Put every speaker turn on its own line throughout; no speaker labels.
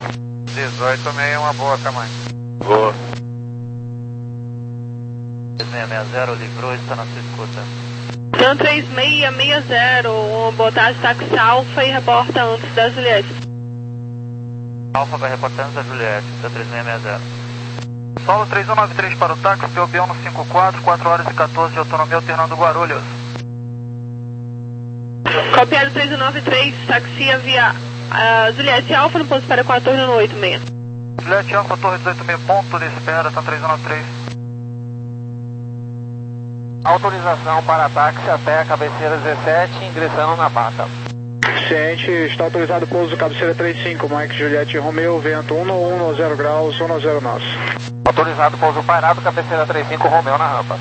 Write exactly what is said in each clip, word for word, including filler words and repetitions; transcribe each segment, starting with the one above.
dezoito seis é uma boa, tamanho.
Boa.
três seis seis zero, livrou, está na sua escuta.
Dan três seis seis zero, boa tarde, táxi Alfa e reporta antes da Juliette.
Alfa vai reportar antes da Juliette, da três seis seis zero.
Solo três um nove três para o táxi, P O B no cinco quatro, quatro horas e quatorze de autonomia, alternando Guarulhos.
Copiado três um nove três, taxia via uh, Juliette Alfa no ponto de espera com a torre no oito seis.
Juliette Alfa, torre dezoito seis, ponto de espera, tá três um nove três.
Autorização para táxi até a cabeceira dezessete, ingressando na bata.
Ciente, está autorizado o pouso cabeceira trinta e cinco, Mike Juliette Romeo, vento um um zero graus, um zero nós.
Autorizado pouso pairado, cabeceira trinta e cinco, Romeo na rampa.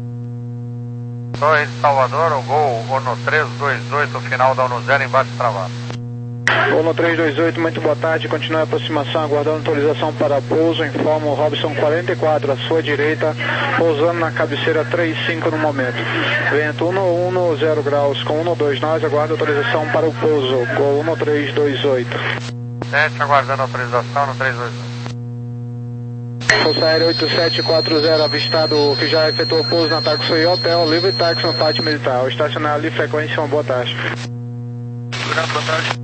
dois Salvador, o gol, Ono três dois oito, final da Ono zero, embaixo travado.
Ono três dois oito, muito boa tarde, continue a aproximação, aguardando autorização para pouso, informa o Robson quarenta e quatro, à sua direita, pousando na cabeceira trinta e cinco no momento. Vento um um zero graus com um dois nós, aguarda autorização para o pouso, gol um três dois oito.
sete, aguardando autorização no três dois oito.
Força Aérea oito sete quatro zero, avistado que já efetuou pouso na Taxi Hotel, livre táxi no pátio militar. O estacionar ali, frequência, uma boa tarde.
Obrigado, boa tarde.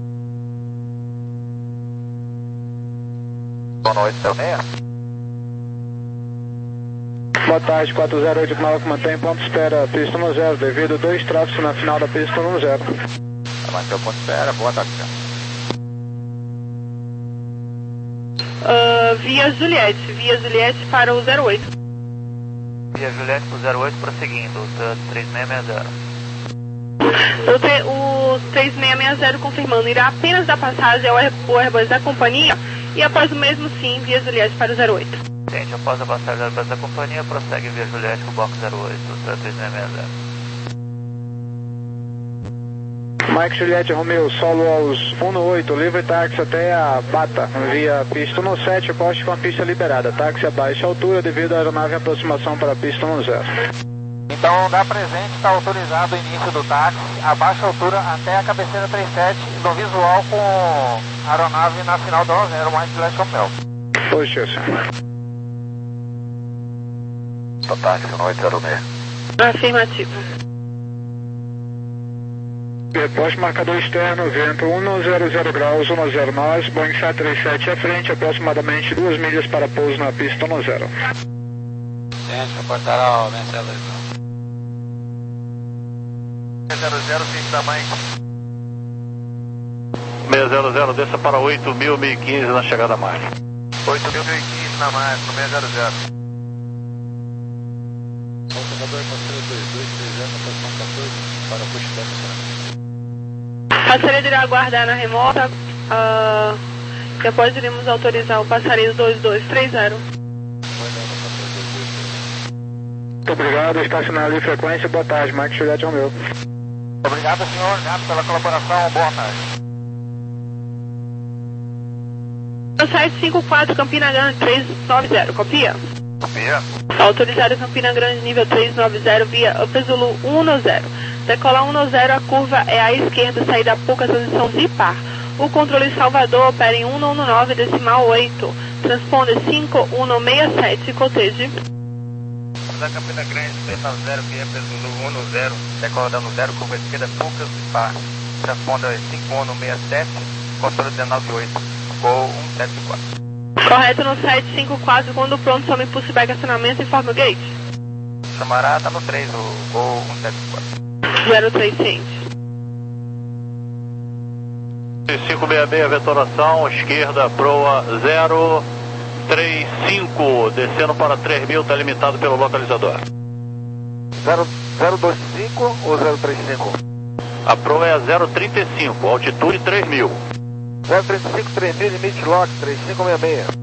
Boa noite, seu meia.
Boa tarde, quatro zero oito nove, mantém ponto de espera, pista no zero, devido dois tráficos na final da pista no zero.
Mantém o ponto de espera, boa tarde, senhor.
Uh, via Juliette, via Juliette para o zero oito.
Via Juliette para o zero oito, prosseguindo, três seis seis zero.
O, te, o três seis seis zero confirmando, irá apenas dar passagem ao Airbus da companhia e após o mesmo sim, via Juliette para o zero oito.
Gente, após a passagem do Airbus da companhia, prossegue via Juliette para o box zero oito, três seis seis zero.
Mike Juliette Romeo, solo aos um oito, livre táxi até a Bata, via pista no sete, poste com a pista liberada, táxi a baixa altura devido à aeronave em aproximação para a pista no zero.
Então, da presente, está autorizado o início do táxi a baixa altura até a cabeceira trinta e sete, no visual com a aeronave na final do zero, Mike Juliette Romeo.
Poxa, senhor.
Táxi no oito zero seis.
Afirmativo.
Poste marcador externo, vento um zero zero graus, um zero nós, Boeing sete três sete à frente, aproximadamente duas milhas para pouso na pista no zero.
Gente, reportará o Mercedes.
zero zero, cinco da mãe.
seis zero zero, desça para oito mil, mil e quinze na chegada a mais.
oito mil, mil e quinze na mais, no seis zero zero.
Salvador, passageiro dois dois três zero, na posição quatorze, para o push da estacionamento.
Passaredo irá aguardar na remota, uh, depois iremos autorizar o passaredo dois dois três zero.
Muito obrigado, estacionar ali, frequência, boa tarde, Mike Juliette Romeo.
Obrigado, senhor, obrigado pela colaboração, boa tarde.
sete cinco quatro, Campina Grande três nove zero, copia?
Copia.
Autorizado Campina Grande nível três nove zero via Upper Zulu um zero. Decolar um zero, a curva é à esquerda, saída pouca transição de par. O controle Salvador opera em cento e dezenove decimal oito. Transponder cinco um seis sete, coteje.
Da Campina Grande, três nove zero, via Zulu um zero, decola dando zero, curva esquerda, poucas de par. Transponder cinco um seis sete, controle dezenove oito, gol um sete quatro.
Correto no sete cinco quatro, quando pronto, some impulso back acionamento, informa o gate.
Samará tá no três, o gol um sete quatro.
zero três ciente.
cinco seis seis, vetoração, esquerda, proa zero três cinco, descendo para três mil, está limitado pelo localizador.
zero dois cinco ou zero três cinco?
A proa é a zero trinta e cinco, altitude três mil.
zero trinta e cinco, três mil, limite lock, três cinco seis seis.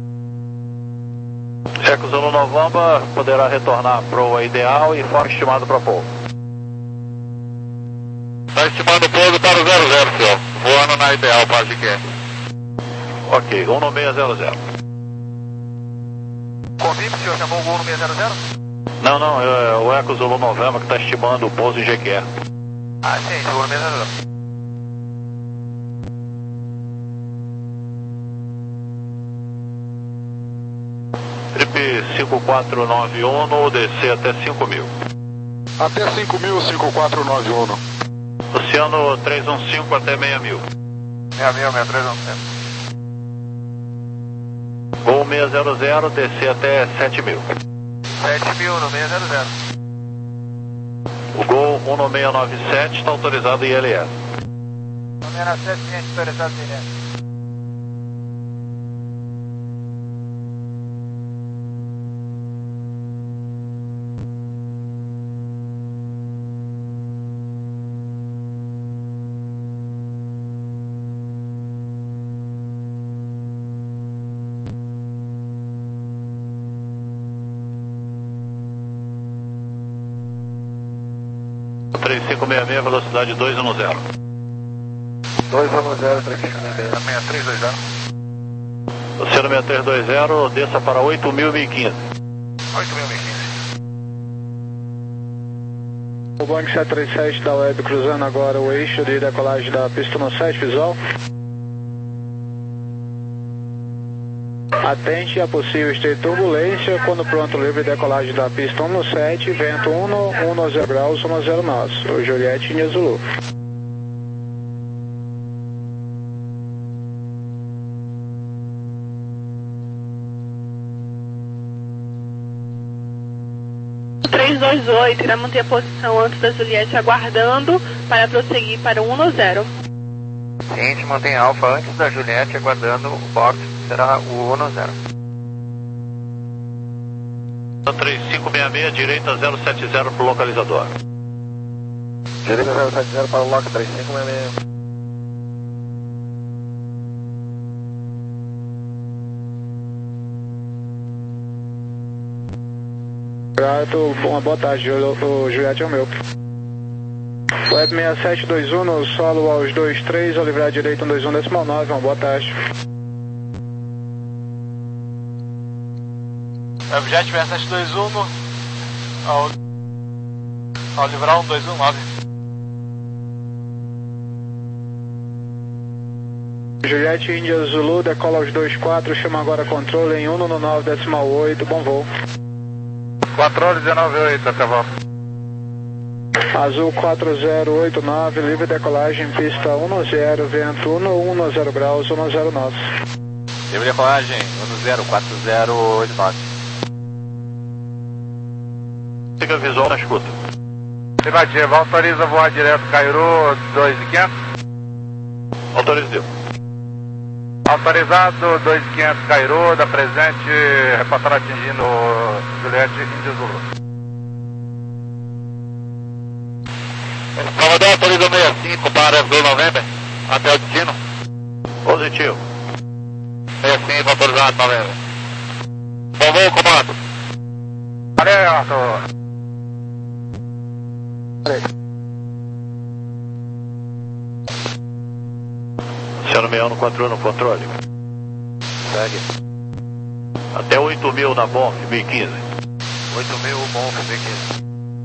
Eco Zulu Novamba poderá retornar à proa ideal e forma estimado para pouso.
Está estimando o pouso para o zero zero, senhor. Voando na ideal, quase que é.
Ok, um seis zero zero.
Confirme, senhor, chamou o gol no seis zero zero?
Não, não, é o Eco Zulu Novamba que está estimando o pouso em G Q R.
Ah, sim, gol no seis zero zero.
Trip cinco quatro nove um, descer até cinco mil.
Até cinco mil, cinco quatro nove um.
Oceano trezentos e quinze até seis mil.
seis mil, seis três um zero.
Gol seiscentos, descer até sete mil.
sete mil no seis zero zero.
O Gol um nove seis nove sete está autorizado em I L S.
nove seis nove sete, cliente autorizado em I L S.
três cinco seis seis, velocidade dois um zero.
dois um zero, três cinco seis seis, seis três dois zero.
Oceano seis três dois zero, desça para oito mil e quinze.
oito mil e quinze.
O Boeing sete três sete da Web cruzando agora o eixo de decolagem da pista no sete, visual. Atente a possível state turbulência, quando pronto, livre decolagem da pista um no sete, vento um no zero graus, um zero nós, o Juliette India Zulu.
três dois oito, irá manter a posição antes da Juliette aguardando para prosseguir para o um zero.
Ciente, mantém alfa antes da Juliette aguardando o box. Será o um zero.
três cinco seis seis, direita zero sete zero para o localizador.
Direita zero sete zero para o lock três cinco seis seis.
Grato, uma boa tarde, o Juliette é o meu. Web seis sete dois um no solo aos dois três, ao livrar direito um dois um decimal nove, uma boa tarde.
Webjet seis sete dois um ao, ao livrar um dois um nove.
Juliette India Zulu, decola aos dois quatro, chama agora controle em um no nove decimal oito, bom voo.
Controle dezenove oito, até volta.
Azul quatro zero oito nove, livre decolagem, pista um no zero, vento um no um no zero graus, um zero nós.
Livre decolagem um no zero, quatro zero oito nove.
Siga visual na escuta.
Negativa, autoriza voar direto Cairo dois mil e quinhentos.
Autorizado.
Autorizado dois mil e quinhentos Cairo, da presente, repassar atingindo Juliette India Zulu.
Salvador autoriza sessenta e cinco para Gol noventa, até o destino. Positivo. sessenta e cinco autorizado noventa. Bom voo, comando.
Valeu, Arthur.
Oceano seis um no quatro um no controle.
Segue.
Até oito mil na Bonf, mil e quinze.
oito mil, bom, mil e quinze.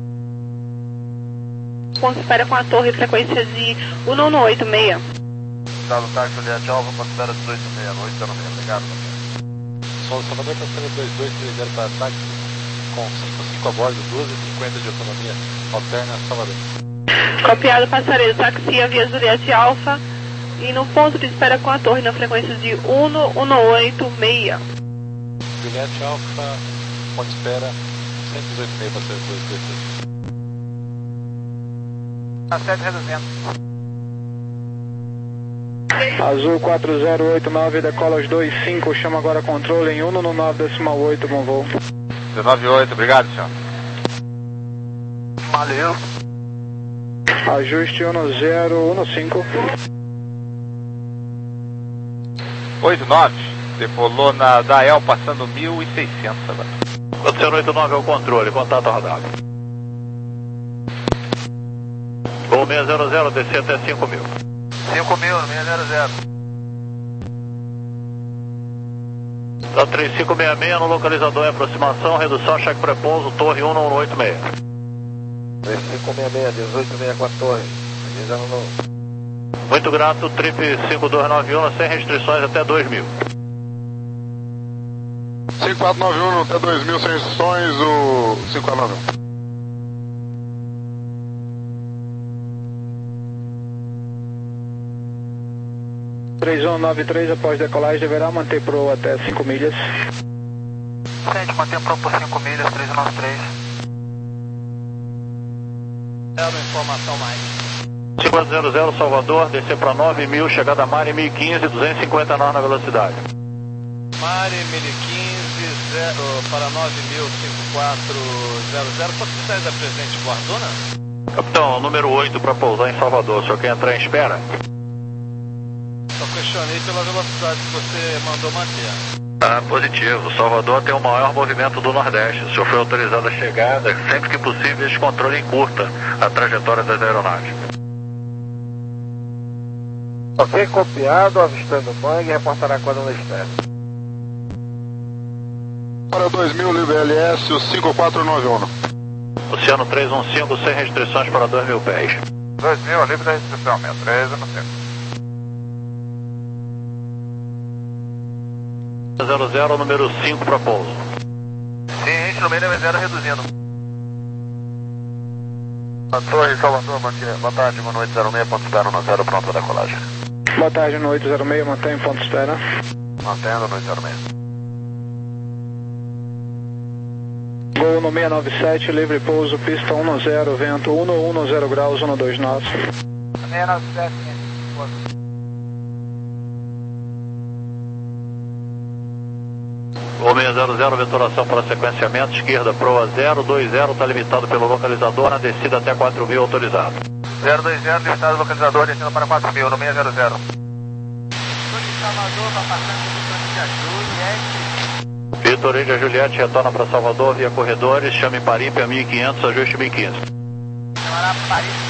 Considera com a torre frequência de um nove oito seis.
Dado táxi Juliette Alfa, considera dezoito seis, oito zero seis, obrigado.
Solo Salvador considera dois dois três zero para ataque com cinco cinco a bordo, duas e cinquenta de autonomia. Alterna Salvador.
Copiado passareiro, taxia via Juliette Alfa e no ponto de espera com a torre na frequência de um nove oito seis.
Juliette Alfa, ponto de espera cento e dezoito e meio para ser dois dois três.
A sete reduzindo.
Azul quatro zero oito nove, decola aos dois cinco, chama agora controle em um no nove decimal oito, bom voo.
dezenove oito, obrigado, senhor. Valeu.
Ajuste um no zero, um no cinco.
oito nove, decolou na Dael passando mil e seiscentos agora.
Oceano oito nove é o controle, contato radar. Gol seis zero zero, descer até cinco mil.
cinco mil, seis zero zero.
Da três cinco seis seis no localizador em aproximação, redução, cheque prepouso, torre um nove oito seis.
três cinco seis seis, dezoito seis com a torre. Avisando no...
Muito grato, Trip cinco dois nove um, sem restrições até dois mil.
cinco quatro nove um, até dois mil sem instruções, o cinco quatro nove um.
três um nove três, após decolagem, deverá manter proa até cinco milhas.
Sente, mantém proa por cinco milhas, três um nove três.
Zero, informação mais.
cinco zero zero Salvador, descer para nove mil, chegada a Mari mil e quinze, duzentos e cinquenta nós na velocidade.
Mari mil e quinze, zero, para nove mil, cinco quatro zero zero. Quantos pitais é presente Guarduna?
Capitão, número oito para pousar em Salvador, o senhor quer entrar em espera?
Só questionei pela velocidade que você mandou manter.
Ah, positivo. Salvador tem o maior movimento do Nordeste. O senhor foi autorizado a chegada, sempre que possível, esse controle encurta a trajetória das aeronaves.
Ok, copiado, avistando o bang, reportará quando não espera.
Para dois mil, livre L S, o cinco quatro nove um.
Oceano trezentos e quinze, sem restrições para dois mil pés.
dois mil, livre da restrição, sessenta e três, não sei.
zero zero, número cinco para pouso.
Sim, gente, no meio da zero reduzindo. A Torre Salvador, boa tarde, no oito zero seis, ponto espera, no zero, pronto para decolagem.
Boa tarde, no oito zero seis, mantém ponto espera.
Mantendo no oito zero seis.
Gol no seiscentos e noventa e sete, livre pouso, pista um zero, vento um um zero graus, um dois nós.
seiscentos e noventa e sete,
O seis zero zero, veturação para sequenciamento, esquerda, proa zero dois zero, está limitado pelo localizador, na descida até quatro mil, autorizado.
zero dois zero, limitado localizador, descendo para quatro mil, no seis zero zero.
Salvador, vai passando do Vitor Índia Juliette.
Vitor Índia Juliette retorna para Salvador via corredores, chame Parípia mil e quinhentos, ajuste mil e quinze.
Chamará Parípia.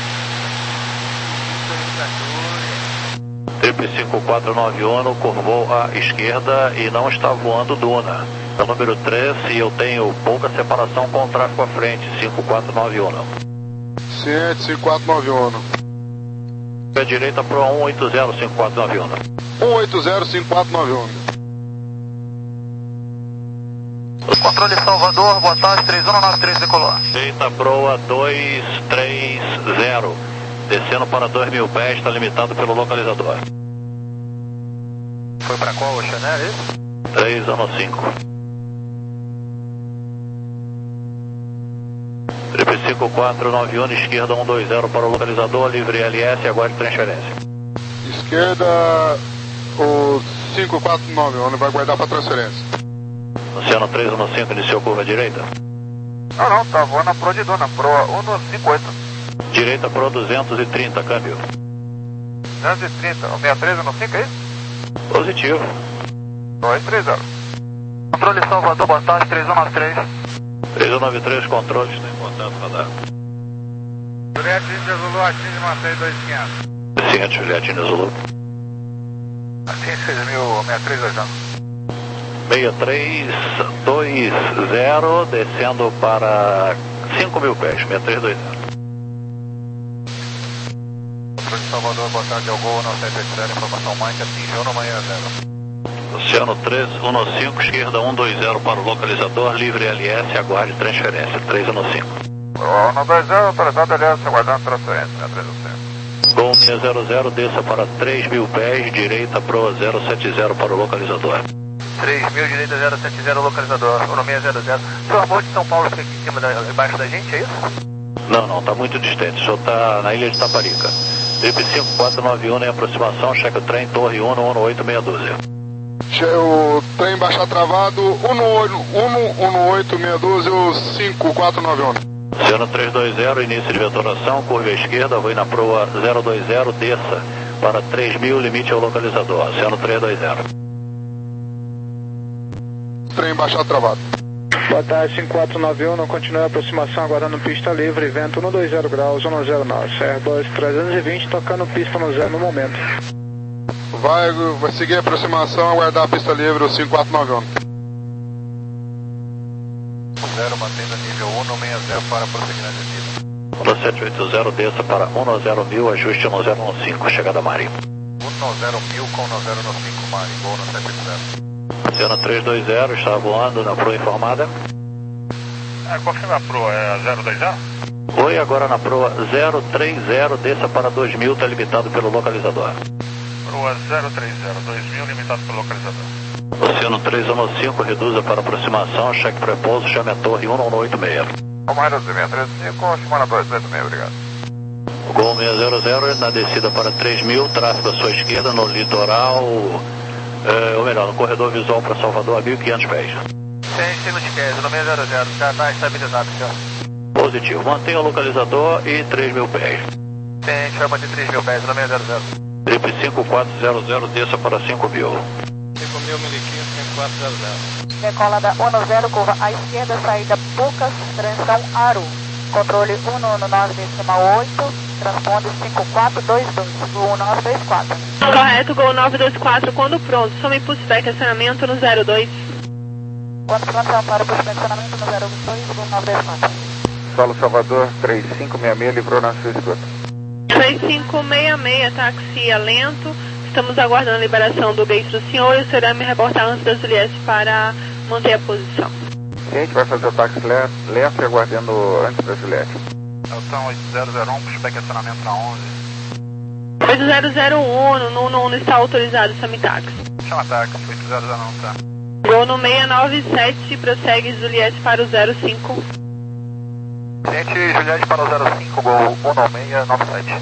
Triple cinco quatro nove um, curvou à esquerda e não está voando Duna. É o número três e eu tenho pouca separação com o tráfego à frente, cinco quatro nove um.
Ciente, cinco quatro nove um.
À direita para um oito zero, cinco quatro nove um.
um oito zero, cinco quatro nove um.
Controle Salvador, boa tarde, três um nove três, decolou.
Direita proa dois três zero. Descendo para dois mil pés, está limitado pelo localizador.
Foi para qual, Oceané, é isso?
três um cinco. Triple cinco quatro nove um, esquerda um dois zero para o localizador, livre L S, aguarde transferência.
Esquerda, o cinco quatro nove um, vai guardar para transferência.
Oceano três um cinco, iniciou curva direita.
Não, não, tá voando na Pro de Duna, Pro um cinco oito.
Direita Pro duzentos e trinta, câmbio.
duzentos e trinta, o seis três não fica, é isso?
Positivo.
dois três zero. Controle Salvador, boa tarde, três um nove três.
três um nove três, controle, está importando radar.
Juliette Índia Zulu, atinge mantém dois quinhentos.
Ciente, Juliette Índia Zulu.
Atinge seis mil, seis três dois zero.
seis três dois zero, descendo para cinco mil pés, seis três dois zero.
Controle Salvador, boa tarde, ao gol, não sete oito zero, informação mais, atingiu no manhã zero.
Oceano três um cinco, esquerda um dois zero para o localizador, livre L S, aguarde transferência, três um cinco.
um dois zero, autorizado L S, aguardando transferência, três um cinco.
Gol seis zero zero, desça para três mil pés, direita Pro zero sete zero para o localizador.
três mil, direita zero sete zero, localizador, o seis zero zero. O senhor amor de São Paulo fica aqui em cima, da, embaixo da gente, é isso?
Não, não, está muito distante, o senhor está na ilha de Taparica. Triple cinco quatro nove um em aproximação, cheque o trem, torre um um oito meia dúzia.
O trem baixar travado, um oito meia dúzia, o cinco quatro nove um.
Oceano três dois zero, início de vetoração, curva à esquerda, vou na proa zero dois zero, desça para três mil, limite ao localizador. Oceano três dois zero.
Trem baixar travado.
Boa tarde, cinco quatro nove um, não continue a aproximação, aguardando pista livre, vento um dois zero graus, um zero nós, Airbus trezentos e vinte, tocando pista no zero no momento.
Vai, vai seguir a aproximação, aguardar a pista livre, o cinco quatro nove um.
zero, mantendo nível um no seis zero para prosseguir na descida.
um sete oito zero, desça para um zero mil, ajuste um zero cinco, chegada Mari.
um zero mil com um zero cinco, Mari, gol no sete oito zero.
Oceano três dois zero, está voando na proa informada.
É, confirma a proa, é a zero dois zero?
Oi, agora na proa zero três zero, desça para dois mil, está limitado pelo localizador.
Proa zero três zero, dois mil, limitado pelo localizador.
Oceano três um cinco, reduza para aproximação, cheque pré-pouso, chame a torre um um oito seis.
Vamos reduzir, seis três cinco, chamando a dois oito seis, obrigado.
Gol seis zero zero, na descida para três mil, tráfego à sua esquerda no litoral, é, ou melhor, no corredor visual para Salvador a mil e quinhentos pés.
cem segundos de quinze, no seis zero zero, já está estabilizado, senhor.
Positivo, mantenha o localizador e três mil pés.
Tem, chama de três mil pés, no seis zero zero.
Trip cinco quatro zero zero, desça para cinco mil.
cinco mil, mil e quinhentos, cinco quatro zero zero.
Decola da um zero, curva à esquerda, saída Pucas, transição Aru. Controle um um nove decimal oito, transponde cinco quatro dois dois, Gol nove dois quatro.
Correto, Gol nove dois quatro, quando pronto, some pushback acionamento no zero dois.
Quando pronto, para o pushback acionamento no zero dois, Gol nove dois quatro.
Solo Salvador, três cinco seis seis, livrou na sua escuta.
três cinco seis seis, taxia lento, estamos aguardando a liberação do gate do senhor e o senhor vai me reportar antes da Juliette para manter a posição.
A gente vai fazer o táxi lento e aguardando antes da Juliette.
Elton oito zero zero um, pushback acionamento na onze.
oito zero zero um, no não está autorizado, some táxi.
Chama táxi, oito zero zero um, tá.
Gol no seis nove sete, prossegue Juliette para o zero cinco.
Gente, Juliette para o zero cinco, Gol um seis nove sete.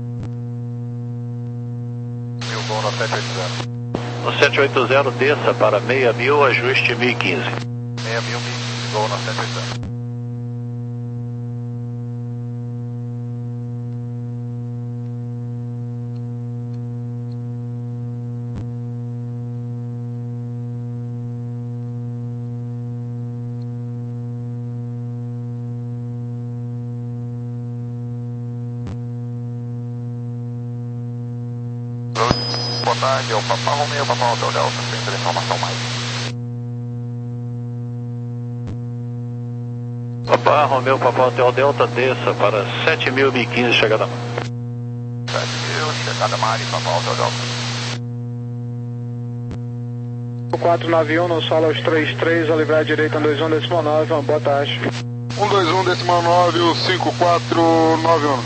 Mil, Gol no sete oito zero.
No sete oito zero, desça para seis mil, ajuste mil e quinze.
seis mil, mil e quinze, Gol no sete oito zero. Boa tarde, é o Papá Romeu, Papá Hotel Delta, tem informação mais.
Papá Romeu, Papá Hotel Delta, desça para sete mil, mil e quinze, chegada Mari.
sete mil, chegada Mari, Papá Hotel Delta.
quatro nove um, no solo aos três três, a livrar à direita um dois um decimal nove, uma boa tarde.
um dois um decimal nove, o cinco quatro nove um.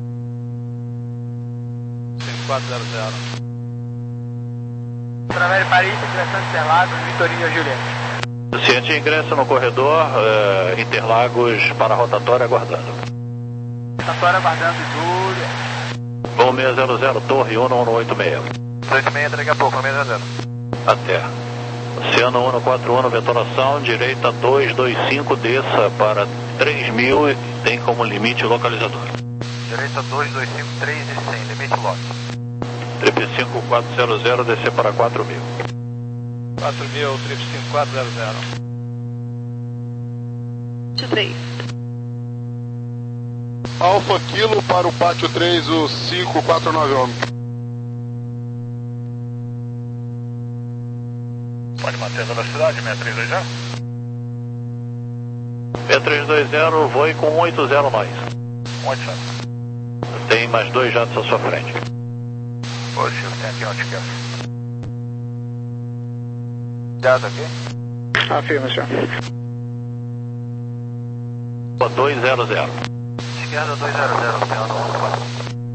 cinco quatro zero zero.
Través Paris, direção de Interlagos, Vitoria Juliette.
Ciente ingressa no corredor, eh, Interlagos para a rotatória, aguardando.
Rotatória aguardando, Juliette.
Gol seis zero zero, torre um um oito seis.
dois seis, daqui a pouco, no seis zero zero.
Até. Oceano um quatro um, vetoração, direita dois dois cinco, desça para três mil e tem como limite o localizador.
Direita dois dois cinco, três e cem, limite lote.
Trip cinco quatro zero zero, descer para quatro mil.
quatro mil, trip cinco quatro zero zero.
três.
Alfa Kilo para o pátio três, o cinco quatro nove um.
Pode manter a velocidade, seis três dois zero.
seis três dois zero, voe com um oito zero nós.
oito zero.
Tem mais dois jatos à sua frente.
Positivo, tem aqui onde quer. Cuidado aqui.
Afirma, senhor.
dois zero zero.
Esquerda dois zero zero, Oceano um quatro.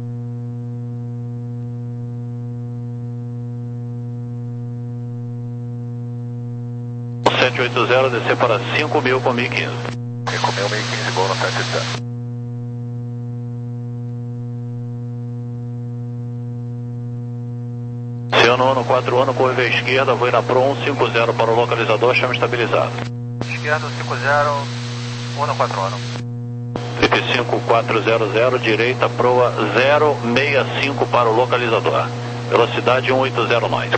sete oito zero, descer para cinco mil com mil e quinze.
cinco mil, mil e quinze, Gol no sete oito zero.
Oceano um quatro um, curva à esquerda, voe na Pro um cinco zero para o localizador, chama estabilizado.
Esquerda cinco zero, um quatro um.
Trip cinco quatro zero zero, direita proa zero seis cinco para o localizador. Velocidade um oito zero nós.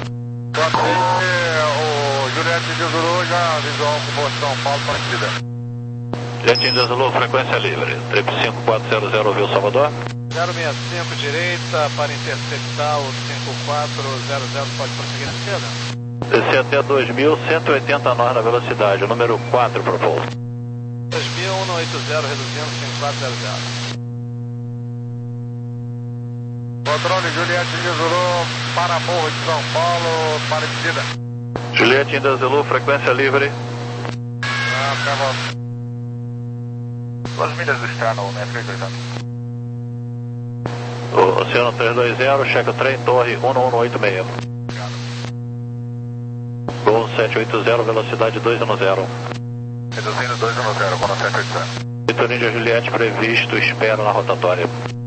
O Juliette desolou já visual com São Paulo para a
Jet desolou, frequência livre. Trip cinco quatro zero zero, ouviu Salvador?
zero seis cinco, direita, para interceptar o cinco quatro zero zero, pode prosseguir na esquerda?
Descer até dois mil cento e oitenta nós na velocidade, o número quatro propouso.
dois mil, cento e oitenta, reduzindo cinco quatro zero zero.
Controle Juliette desolou para Morro de São Paulo, para descida.
Juliette India Zulu, frequência livre.
Ah, pra volta. Duas milhas do externo, seiscentos e trinta e dois.
Oceano trezentos e vinte, checa o trem, torre um um oito seis. Gol sete oito zero, velocidade dois um zero.
Reduzindo dois um zero, Gol sete oito zero.
Vitor Índia Juliette, previsto, espera na rotatória.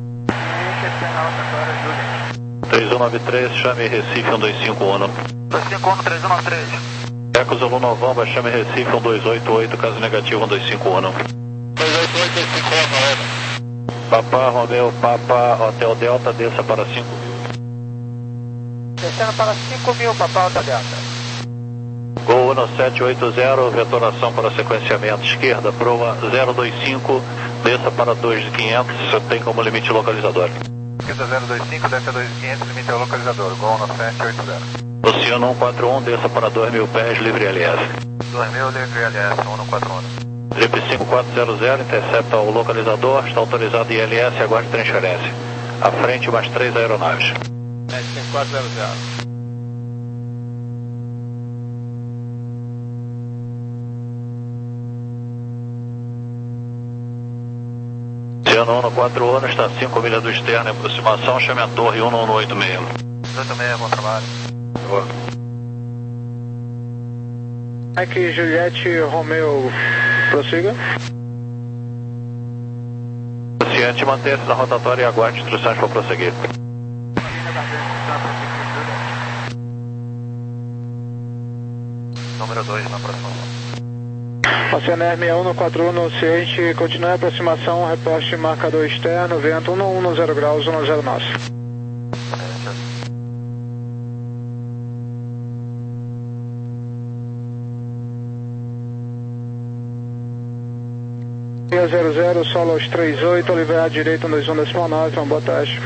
três um nove três, chame Recife um dois cinco um.
dois cinco um, três um nove três.
Eco Zulu Novamba, chame Recife um dois oito oito, caso negativo um dois cinco um.
dois oito oito, dois cinco um,
Papa Romeo, Papa Hotel Delta, desça para cinco mil.
Descendo para cinco mil, Papa Hotel Delta.
Gol um sete oito zero, vetoração para sequenciamento esquerda, proa zero dois cinco, desça para dois quinhentos, você tem como limite localizador.
Esquerda zero dois cinco, desce a dois quinhentos, limite ao localizador, Gol um sete oito zero.
Oceano um quatro um, desça para dois mil pés, livre L S.
dois mil, livre L S, um quatro um.
Trip cinco quatro zero zero, intercepta o localizador, está autorizado I L S, aguarde transferência. À frente, mais três aeronaves.
cinco quatro zero zero.
Oceano um quatro um, está a cinco milhas do externo, em aproximação, chame a torre um um oito seis.
oito seis, bom trabalho.
Boa.
Aqui, Juliette Romeo, prossiga.
Paciente, mantenha-se na rotatória e aguarde instruções para prosseguir.
Número dois na aproximação.
Oceano R seis um quatro um, no ciente, continue a aproximação, reporte marcador externo, vento um um zero graus, um zero nosso. zero zero, solo aos três oito, Oliveira direito, um dois um decimal nove, uma boa tarde.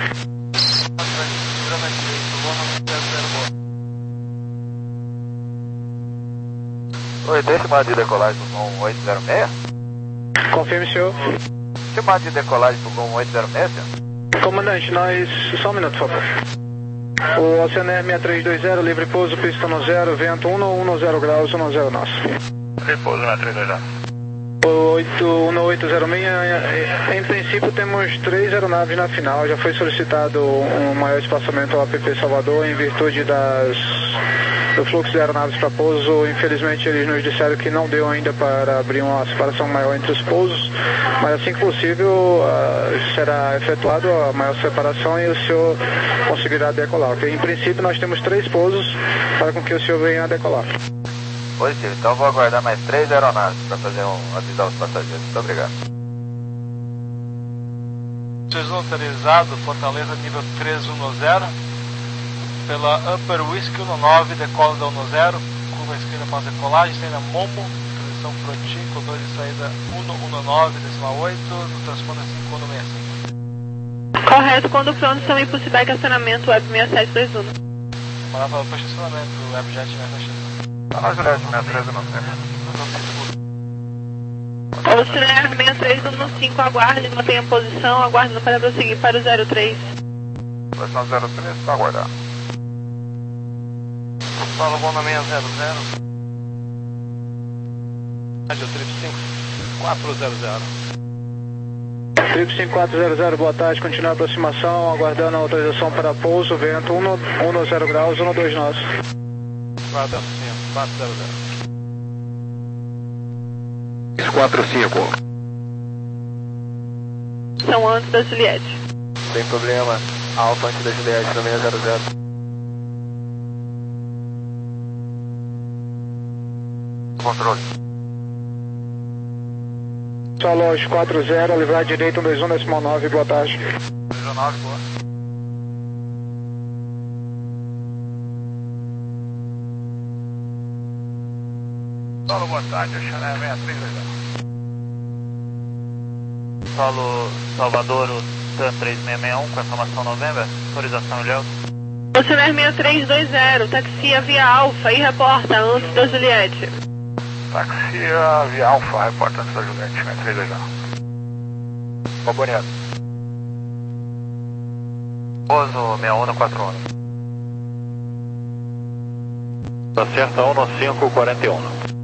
Oi, tem chamada de decolagem do Gol oito zero seis?
Confirme, senhor.
Chamada de decolagem do Gol oito zero seis, senhor?
Comandante, nós... Só um minuto, por favor. O Oceano R seis três dois zero, livre pouso, pista no zero, vento um um zero graus, um zero nosso.
Livre pouso na três dois zero.
um oito zero seis, em princípio temos três aeronaves na final, já foi solicitado um maior espaçamento ao A P P Salvador em virtude das, do fluxo de aeronaves para pouso. Infelizmente eles nos disseram que não deu ainda para abrir uma separação maior entre os pousos, mas assim que possível uh, será efetuado a maior separação e o senhor conseguirá decolar. Okay? Em princípio nós temos três pousos para com que o senhor venha a decolar.
Positivo, então vou aguardar mais três aeronaves para fazer um avisar os passageiros. Muito obrigado.
três um autorizado, Fortaleza nível três um zero, pela Upper Whiskey um nove, decola da um zero, curva esquerda após decolagem, saída Momo, transição Frontin, com dois de saída um um nove, decimal oito, no transponder cinco um seis cinco.
Correto, quando pronto, também possible acionamento Web seis sete dois um.
Palavra para estacionamento, Webjet seis sete dois um.
Nós Juliette seis três um
O Ciner seis três um cinco, aguarde, mantenha a posição, aguardando para prosseguir para o zero três.
Posição zero três, para aguardar. Fala bom na seis zero zero.
Rádio Trip cinco quatro zero zero.
Trip cinco quatro zero zero, boa tarde, continua a aproximação, aguardando a autorização para pouso, vento um zero graus, um dois nosso.
quatro zero zero.
quatro cinco.
São antes da Juliette.
Sem problema, alfa antes da Juliette, no seis zero zero. Controle.
Solo aos quatro zero, livrar direito, um dois um decimal nove, boa tarde.
dois nove, boa. Solo, boa tarde, o Chanel seis três dois zero.
Solo Salvador, o TAM três seis seis um, com a informação novembro, autorização Léo.
O Ciner seis três dois zero, taxia via Alfa e reporta antes da Juliette.
Taxia via Alfa, reporta antes da Juliette, seis três dois zero. Bom, bonito. Pouso seis um quatro um.
Acerta um no cinco quarenta e um.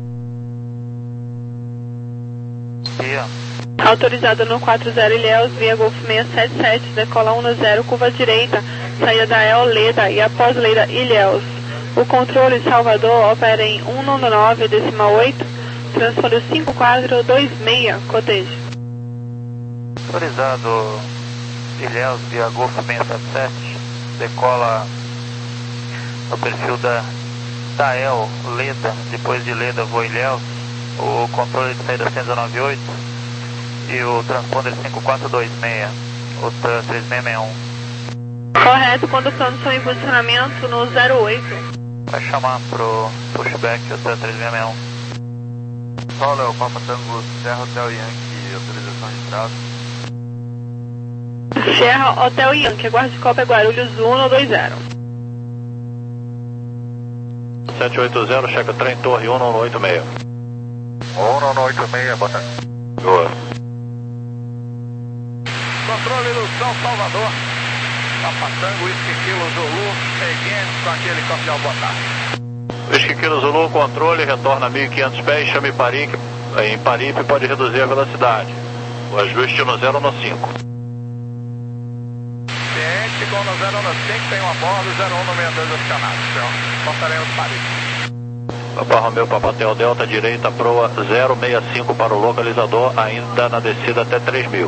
Dia.
Autorizado no quatro zero Ilhéus, via Golf seiscentos e setenta e sete, decola um no zero, curva direita, saída da El Leda e após Leda Ilhéus. O controle Salvador opera em cento e noventa e nove, decimal oito, transpondeu cinco quatro dois seis, cotejo.
Autorizado Ilhéus, via Golf seiscentos e setenta e sete, decola no perfil da, da El Leda, depois de Leda voa Ilhéus, o controle de saída cento e noventa e oito. E o transponder cinco quatro dois seis, o três seis seis um.
Correto, condução em posicionamento no zero oito.
Vai chamar pro pushback o três três seis um.
Solo é o Papa Tango Serra Hotel Yankee, autorização de trato.
Serra Hotel Yankee, aguarde Copa Guarulhos um no dois zero.
sete oito zero, checa trem Torre um no oito seis.
um no oito seis, boa tarde.
Boa.
Controle do São Salvador. Papatango, Whisky Kilo Zulu, seguindo com aquele helicóptero, boa tarde.
Whisky Kilo Zulu, controle, retorna a mil e quinhentos pés, chame Parique, em Paripe pode reduzir a velocidade. O ajuste no zero no cinco.
Ciente com no zero no cinco, tem um a bordo, zero um no sessenta e dois acionado. Então, passaremos Paripe.
Papa Romeu, Papa Hotel Delta, direita, proa zero seis cinco para o localizador, ainda na descida até três mil.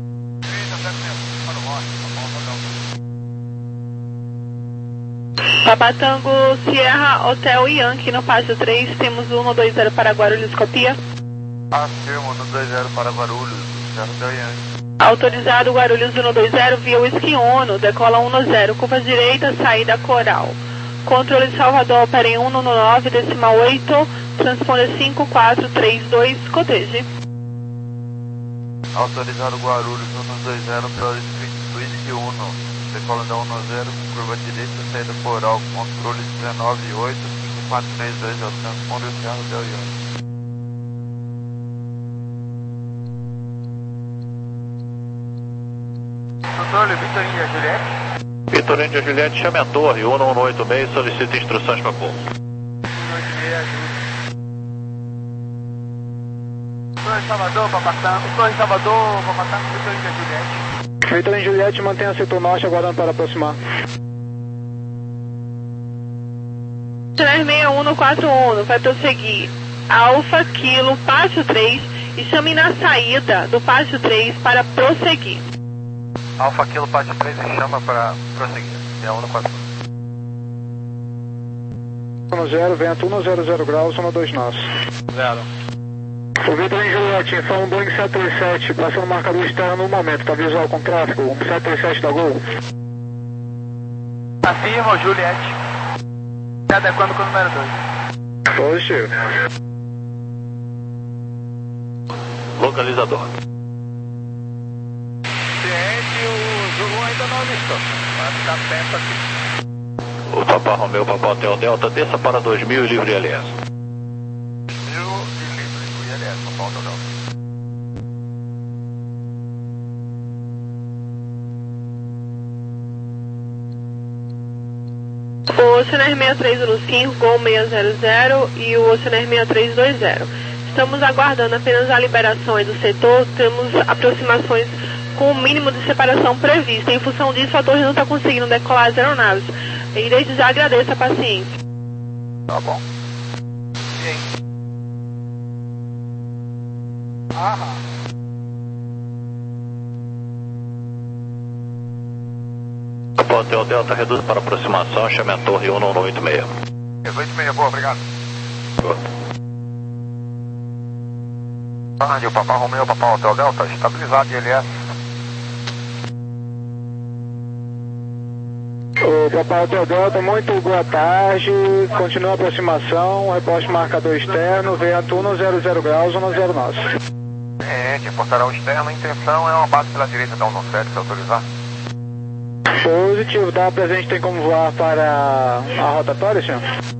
Papatango Sierra Hotel Yankee no faixa três, temos um no dois zero para Guarulhos, copia.
Afirmo no dois zero para Guarulhos, Serra Hotel Yankee.
Autorizado Guarulhos um no dois zero via Whisky Ono, decola um no zero, curva direita, saída Coral. Controle de Salvador opera em cento e noventa e nove, decimal oito, transponder cinco quatro três dois, coteje.
Autorizado Guarulhos um no dois zero para Whisky Uno. Decola da um no zero, curva direita, saída Coral, controle dezenove oito, cinco quatro três dois, é o transponder Serra Hotel Yankee.
Controle Vitorino Juliette.
Vitorino Juliette, chame a torre, um no oito seis, solicita instruções para pouso.
Torre Salvador, Papatango, Torre Salvador, Papatango, Vitorino Juliette.
Vitorino Juliette, mantenha setor norte, aguardando para aproximar.
três seis um no quatro um, vai prosseguir Alfa Kilo Pátio três e chame na saída do Pátio três para prosseguir.
Alfa Kilo Pátio três e chama para prosseguir. É um no quatro um.
um no zero, vento um no zero zero graus, um no dois nós.
Zero.
O Vitorino Juliette, informa um Boeing sete três sete, passando o marcador externo no momento, tá visual com tráfego, um sete três sete da Gol.
Afirma, Juliette. Se adequando com o número dois.
Positivo.
Localizador.
Ciente, o Zulu ainda não avistou. Vai ficar perto aqui.
O Papa Romeu, Papa Hotel Delta, desça para dois mil e livre L S.
Mil e livre, I L S, Papa Hotel Delta.
O Oceaner seis três um cinco, Gol seis zero zero e o Oceaner seis três dois zero. Estamos aguardando apenas a liberação aí do setor, temos aproximações com o mínimo de separação prevista. Em função disso, a torre não está conseguindo decolar as aeronaves. E desde já agradeço a paciência.
Tá bom. E aí?
Aham.
Papa Hotel Delta, reduz para aproximação, chame a torre um no oito seis.
oito seis, boa, obrigado.
Boa.
Rádio Papa Romeu, Papa Hotel Delta, estabilizado I L S.
O Papa Hotel Delta, muito boa tarde, continua a aproximação, reposte marcador externo, vento um no zero zero graus, um no zero nós.
É, que portarão externo, a intenção é uma base pela direita da um no sete, se autorizar.
Positivo, tá presente, tem como voar para a rotatória, senhor?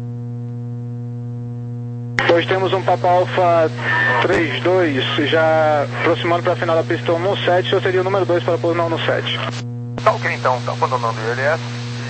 Pois temos um Papa Alfa três dois, já aproximando para a final da pista um no sete, ou seria o número dois para pôr não no sete.
Tá ok então, tá abandonando o I L S.